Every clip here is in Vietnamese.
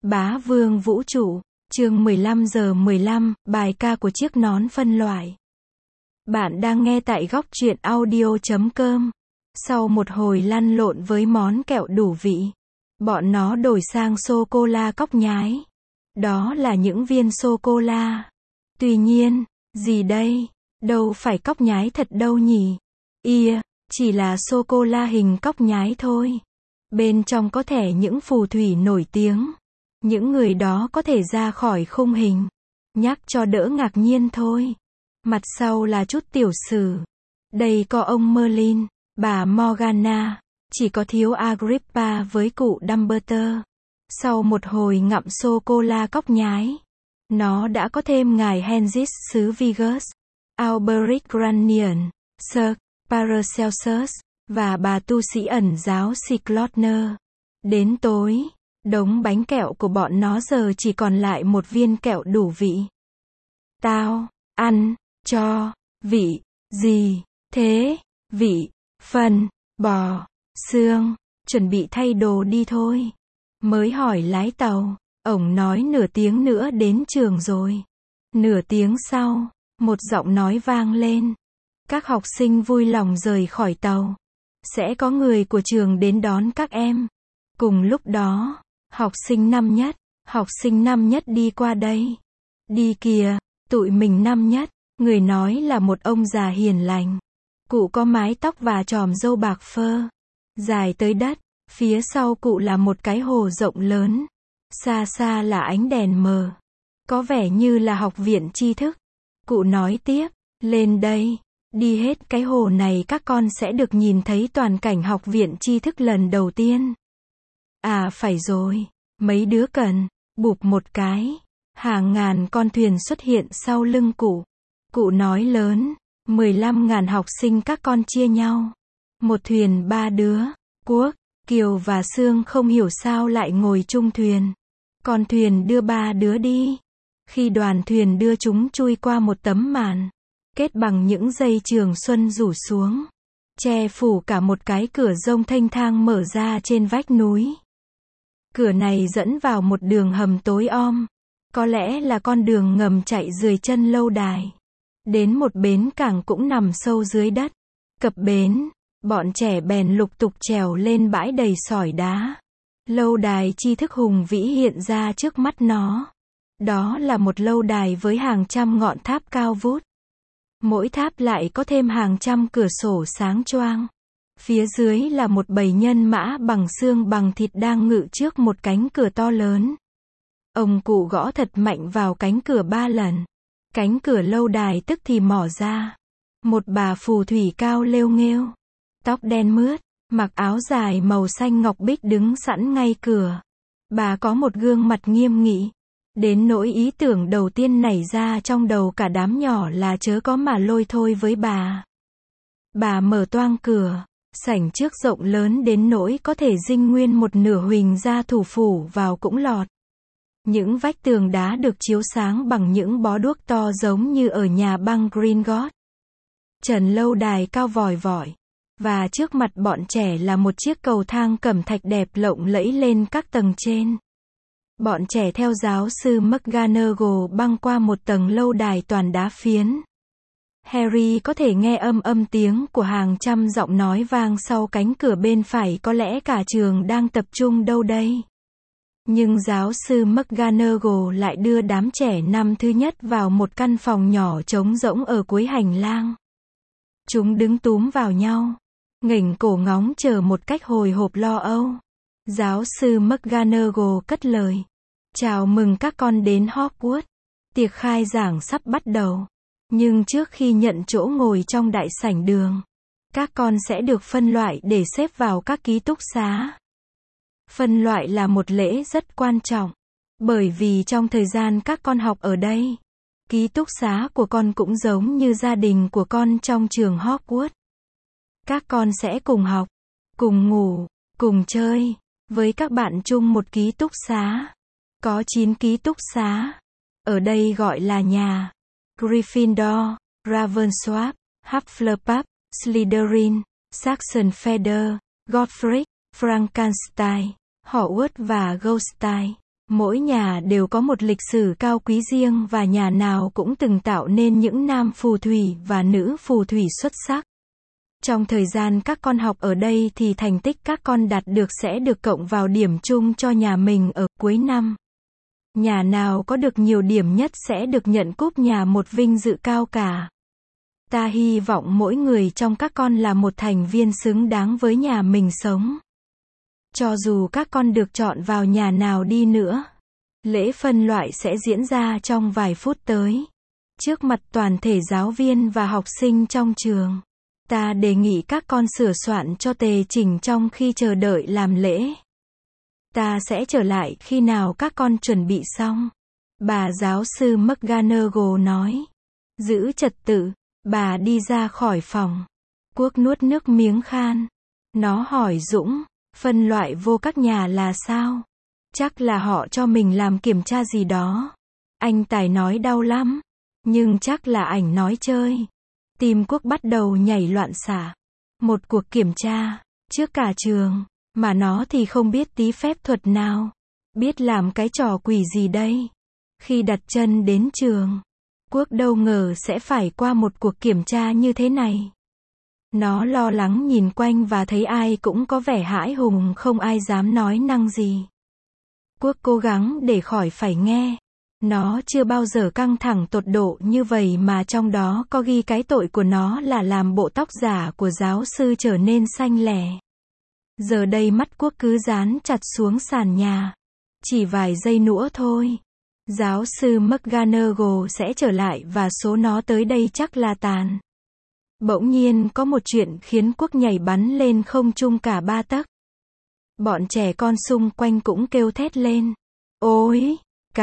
Bá vương vũ trụ, chương 15:15, bài ca của chiếc nón phân loại. Bạn đang nghe tại góc truyện audio.com. Sau một hồi lăn lộn với món kẹo đủ vị, bọn nó đổi sang sô-cô-la cóc nhái. Đó là những viên sô-cô-la. Tuy nhiên, gì đây? Đâu phải cóc nhái thật đâu nhỉ? Chỉ là sô-cô-la hình cóc nhái thôi. Bên trong có thể những phù thủy nổi tiếng. Những người đó có thể ra khỏi khung hình. Nhắc cho đỡ ngạc nhiên thôi. Mặt sau là chút tiểu sử. Đây có ông Merlin, bà Morgana, chỉ có thiếu Agrippa với cụ Dumbledore. Sau một hồi ngậm sô-cô-la cóc nhái, nó đã có thêm ngài Hengist xứ Vigus, Alberic Granion, Sir Paracelsus, và bà tu sĩ ẩn giáo Cycloner. Đến tối, đống bánh kẹo của bọn nó giờ chỉ còn lại một viên kẹo đủ vị. Tao ăn cho vị gì thế? Vị phân bò xương, chuẩn bị thay đồ đi thôi. Mới hỏi lái tàu, ổng nói nửa tiếng nữa đến trường rồi. Nửa tiếng sau, một giọng nói vang lên. Các học sinh vui lòng rời khỏi tàu. Sẽ có người của trường đến đón các em. Cùng lúc đó, học sinh năm nhất đi qua đây. Đi kìa, tụi mình năm nhất. Người nói là một ông già hiền lành. Cụ có mái tóc và chòm râu bạc phơ, dài tới đất. Phía sau cụ là một cái hồ rộng lớn. Xa xa là ánh đèn mờ. Có vẻ như là học viện tri thức. Cụ nói tiếp, lên đây. Đi hết cái hồ này các con sẽ được nhìn thấy toàn cảnh học viện tri thức lần đầu tiên. À phải rồi, mấy đứa cần, bụp một cái. Hàng ngàn con thuyền xuất hiện sau lưng cụ. Cụ nói lớn, 15.000 học sinh các con chia nhau. Một thuyền 3 đứa, Quốc, Kiều và Sương không hiểu sao lại ngồi chung thuyền. Con thuyền đưa 3 đứa đi. Khi đoàn thuyền đưa chúng chui qua một tấm màn, kết bằng những dây trường xuân rủ xuống, che phủ cả một cái cửa rông thênh thang mở ra trên vách núi. Cửa này dẫn vào một đường hầm tối om. Có lẽ là con đường ngầm chạy dưới chân lâu đài. Đến một bến cảng cũng nằm sâu dưới đất. Cập bến, bọn trẻ bèn lục tục trèo lên bãi đầy sỏi đá. Lâu đài tri thức hùng vĩ hiện ra trước mắt nó. Đó là một lâu đài với hàng trăm ngọn tháp cao vút. Mỗi tháp lại có thêm hàng trăm cửa sổ sáng choang. Phía dưới là một bầy nhân mã bằng xương bằng thịt đang ngự trước một cánh cửa to lớn. Ông cụ gõ thật mạnh vào cánh cửa 3 lần. Cánh cửa lâu đài tức thì mở ra. Một bà phù thủy cao lêu nghêu, tóc đen mướt, mặc áo dài màu xanh ngọc bích đứng sẵn ngay cửa. Bà có một gương mặt nghiêm nghị. Đến nỗi ý tưởng đầu tiên nảy ra trong đầu cả đám nhỏ là chớ có mà lôi thôi với bà. Bà mở toang cửa, sảnh trước rộng lớn đến nỗi có thể dinh nguyên một nửa huỳnh gia thủ phủ vào cũng lọt. Những vách tường đá được chiếu sáng bằng những bó đuốc to giống như ở nhà băng Gringotts. Trần lâu đài cao vòi vọi. Và trước mặt bọn trẻ là một chiếc cầu thang cẩm thạch đẹp lộng lẫy lên các tầng trên. Bọn trẻ theo giáo sư McGonagall băng qua một tầng lâu đài toàn đá phiến. Harry có thể nghe âm tiếng của hàng trăm giọng nói vang sau cánh cửa bên phải, có lẽ cả trường đang tập trung đâu đây. Nhưng giáo sư McGonagall lại đưa đám trẻ năm thứ nhất vào một căn phòng nhỏ trống rỗng ở cuối hành lang. Chúng đứng túm vào nhau, nghềnh cổ ngóng chờ một cách hồi hộp lo âu. Giáo sư McGonagall cất lời. Chào mừng các con đến Hogwarts. Tiệc khai giảng sắp bắt đầu. Nhưng trước khi nhận chỗ ngồi trong đại sảnh đường, các con sẽ được phân loại để xếp vào các ký túc xá. Phân loại là một lễ rất quan trọng. Bởi vì trong thời gian các con học ở đây, ký túc xá của con cũng giống như gia đình của con trong trường Hogwarts. Các con sẽ cùng học, cùng ngủ, cùng chơi, với các bạn chung một ký túc xá. Có 9 ký túc xá. Ở đây gọi là nhà. Gryffindor, Ravenclaw, Hufflepuff, Slytherin, Saxon Feather, Godric, Frankenstein, Hogwarts và Ghost Type. Mỗi nhà đều có một lịch sử cao quý riêng và nhà nào cũng từng tạo nên những nam phù thủy và nữ phù thủy xuất sắc. Trong thời gian các con học ở đây thì thành tích các con đạt được sẽ được cộng vào điểm chung cho nhà mình ở cuối năm. Nhà nào có được nhiều điểm nhất sẽ được nhận cúp nhà một vinh dự cao cả. Ta hy vọng mỗi người trong các con là một thành viên xứng đáng với nhà mình sống. Cho dù các con được chọn vào nhà nào đi nữa, lễ phân loại sẽ diễn ra trong vài phút tới. Trước mặt toàn thể giáo viên và học sinh trong trường, ta đề nghị các con sửa soạn cho tề chỉnh trong khi chờ đợi làm lễ. Ta sẽ trở lại khi nào các con chuẩn bị xong. Bà giáo sư McGonagall nói. Giữ trật tự, bà đi ra khỏi phòng. Quốc nuốt nước miếng khan. Nó hỏi Dũng, phân loại vô các nhà là sao? Chắc là họ cho mình làm kiểm tra gì đó. Anh Tài nói đau lắm. Nhưng chắc là ảnh nói chơi. Tim Quốc bắt đầu nhảy loạn xạ. Một cuộc kiểm tra, trước cả trường, mà nó thì không biết tí phép thuật nào. Biết làm cái trò quỷ gì đây? Khi đặt chân đến trường, Quốc đâu ngờ sẽ phải qua một cuộc kiểm tra như thế này. Nó lo lắng nhìn quanh và thấy ai cũng có vẻ hãi hùng, không ai dám nói năng gì. Quốc cố gắng để khỏi phải nghe. Nó chưa bao giờ căng thẳng tột độ như vậy mà trong đó có ghi cái tội của nó là làm bộ tóc giả của giáo sư trở nên xanh lẻ. Giờ đây mắt Quốc cứ dán chặt xuống sàn nhà. Chỉ vài giây nữa thôi. Giáo sư McGonagall sẽ trở lại và số nó tới đây chắc là tàn. Bỗng nhiên có một chuyện khiến Quốc nhảy bắn lên không trung cả 3 tấc. Bọn trẻ con xung quanh cũng kêu thét lên. Ôi,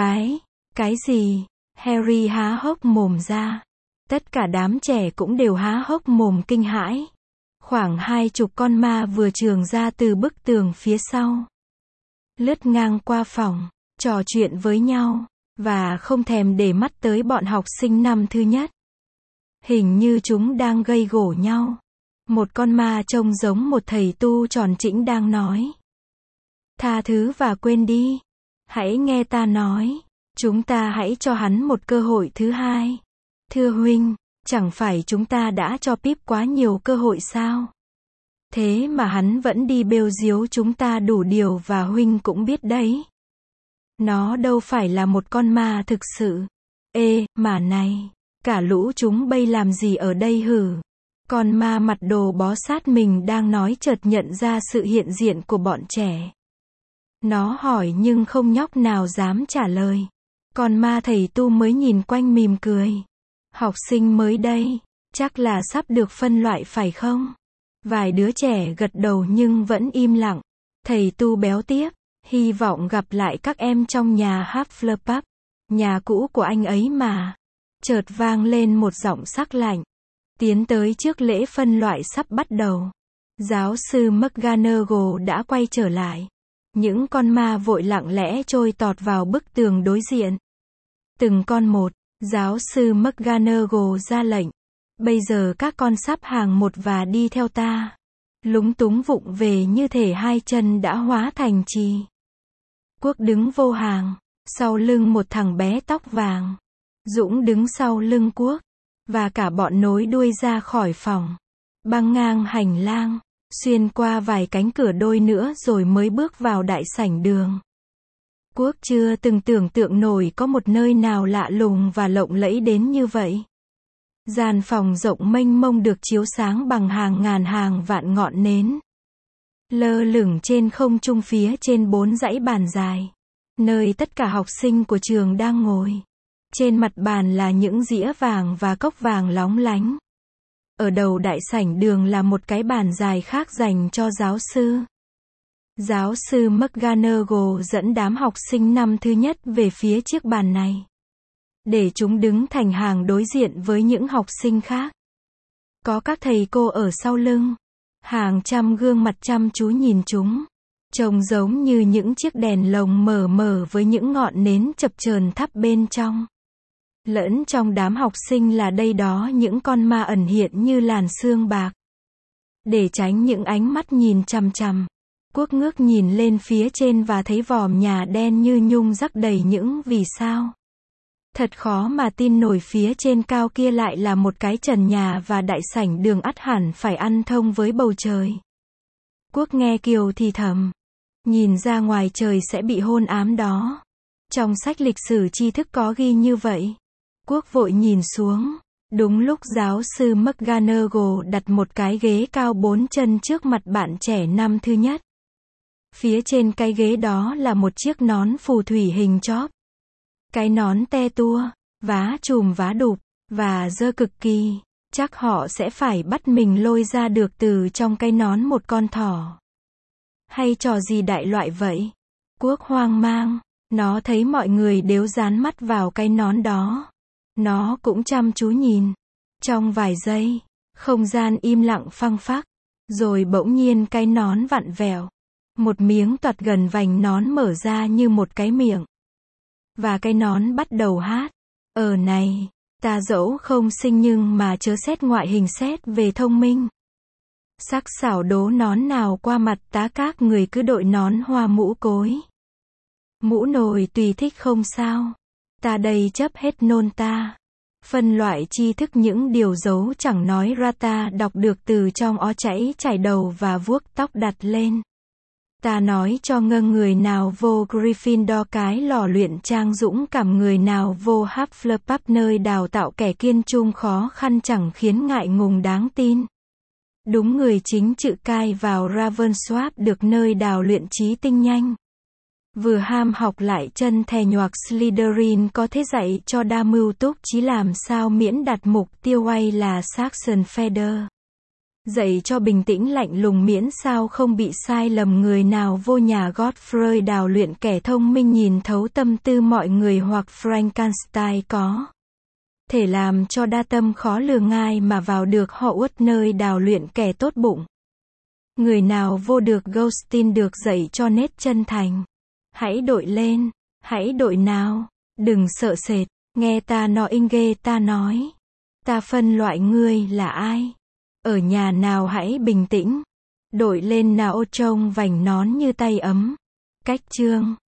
cái gì? Harry há hốc mồm ra. Tất cả đám trẻ cũng đều há hốc mồm kinh hãi. Khoảng 20 con ma vừa trườn ra từ bức tường phía sau. Lướt ngang qua phòng, trò chuyện với nhau, và không thèm để mắt tới bọn học sinh năm thứ nhất. Hình như chúng đang gây gổ nhau. Một con ma trông giống một thầy tu tròn trĩnh đang nói. Tha thứ và quên đi. Hãy nghe ta nói. Chúng ta hãy cho hắn một cơ hội thứ hai. Thưa huynh, chẳng phải chúng ta đã cho Pip quá nhiều cơ hội sao? Thế mà hắn vẫn đi bêu diếu chúng ta đủ điều và huynh cũng biết đấy. Nó đâu phải là một con ma thực sự. Ê, mà này, cả lũ chúng bây làm gì ở đây hử? Con ma mặt đồ bó sát mình đang nói chợt nhận ra sự hiện diện của bọn trẻ. Nó hỏi nhưng không nhóc nào dám trả lời. Còn ma thầy tu mới nhìn quanh mỉm cười. Học sinh mới đây, chắc là sắp được phân loại phải không? Vài đứa trẻ gật đầu nhưng vẫn im lặng. Thầy tu béo tiếp, hy vọng gặp lại các em trong nhà Hufflepuff, nhà cũ của anh ấy mà. Chợt vang lên một giọng sắc lạnh. Tiến tới trước lễ phân loại sắp bắt đầu. Giáo sư McGonagall đã quay trở lại. Những con ma vội lặng lẽ trôi tọt vào bức tường đối diện. Từng con một, giáo sư McGonagall ra lệnh. Bây giờ các con sắp hàng một và đi theo ta. Lúng túng vụng về như thể hai chân đã hóa thành chì. Quốc đứng vô hàng, sau lưng một thằng bé tóc vàng. Dũng đứng sau lưng Quốc, và cả bọn nối đuôi ra khỏi phòng. Băng ngang hành lang, xuyên qua vài cánh cửa đôi nữa rồi mới bước vào đại sảnh đường. Quốc chưa từng tưởng tượng nổi có một nơi nào lạ lùng và lộng lẫy đến như vậy. Gian phòng rộng mênh mông được chiếu sáng bằng hàng ngàn hàng vạn ngọn nến. Lơ lửng trên không trung phía trên 4 dãy bàn dài. Nơi tất cả học sinh của trường đang ngồi. Trên mặt bàn là những dĩa vàng và cốc vàng lóng lánh. Ở đầu đại sảnh đường là một cái bàn dài khác dành cho giáo sư. Giáo sư McGonagall dẫn đám học sinh năm thứ nhất về phía chiếc bàn này. Để chúng đứng thành hàng đối diện với những học sinh khác. Có các thầy cô ở sau lưng. Hàng trăm gương mặt chăm chú nhìn chúng. Trông giống như những chiếc đèn lồng mờ mờ với những ngọn nến chập chờn thắp bên trong. Lẫn trong đám học sinh là đây đó những con ma ẩn hiện như làn sương bạc. Để tránh những ánh mắt nhìn chằm chằm, Quốc ngước nhìn lên phía trên và thấy vòm nhà đen như nhung rắc đầy những vì sao. Thật khó mà tin nổi phía trên cao kia lại là một cái trần nhà và đại sảnh đường ắt hẳn phải ăn thông với bầu trời. Quốc nghe Kiều thì thầm. Nhìn ra ngoài trời sẽ bị hôn ám đó. Trong sách lịch sử tri thức có ghi như vậy. Quốc vội nhìn xuống. Đúng lúc giáo sư McGonagall đặt một cái ghế cao 4 chân trước mặt bạn trẻ năm thứ nhất. Phía trên cái ghế đó là một chiếc nón phù thủy hình chóp. Cái nón te tua, vá chùm vá đục, và dơ cực kỳ. Chắc họ sẽ phải bắt mình lôi ra được từ trong cái nón một con thỏ. Hay trò gì đại loại vậy? Quốc hoang mang. Nó thấy mọi người đều dán mắt vào cái nón đó. Nó cũng chăm chú nhìn. Trong vài giây, không gian im lặng phăng phắc. Rồi bỗng nhiên cái nón vặn vẹo. Một miếng toạt gần vành nón mở ra như một cái miệng. Và cái nón bắt đầu hát. Này, ta dẫu không xinh nhưng mà chớ xét ngoại hình xét về thông minh. Sắc sảo đố nón nào qua mặt tá các người cứ đội nón hoa mũ cối. Mũ nồi tùy thích không sao. Ta đây chấp hết nôn ta. Phân loại tri thức những điều dấu chẳng nói ra ta đọc được từ trong ó chảy đầu và vuốt tóc đặt lên. Ta nói cho ngâng người nào vô Gryffindor cái lò luyện trang dũng cảm người nào vô Hufflepuff nơi đào tạo kẻ kiên trung khó khăn chẳng khiến ngại ngùng đáng tin. Đúng người chính chữ cai vào Ravensworth được nơi đào luyện trí tinh nhanh. Vừa ham học lại chân thè nhoạc Slytherin có thể dạy cho đa mưu túc chí làm sao miễn đặt mục tiêu hay là Saxon Feather. Dạy cho bình tĩnh lạnh lùng miễn sao không bị sai lầm người nào vô nhà Godfrey đào luyện kẻ thông minh nhìn thấu tâm tư mọi người hoặc Frankenstein có thể làm cho đa tâm khó lường ai mà vào được họ uất nơi đào luyện kẻ tốt bụng. Người nào vô được Ghostin được dạy cho nết chân thành. Hãy đội lên, hãy đội nào, đừng sợ sệt, nghe ta nói ghê ta nói. Ta phân loại ngươi là ai? Ở nhà nào hãy bình tĩnh. Đội lên nào trông vành nón như tay ấm. Cách chương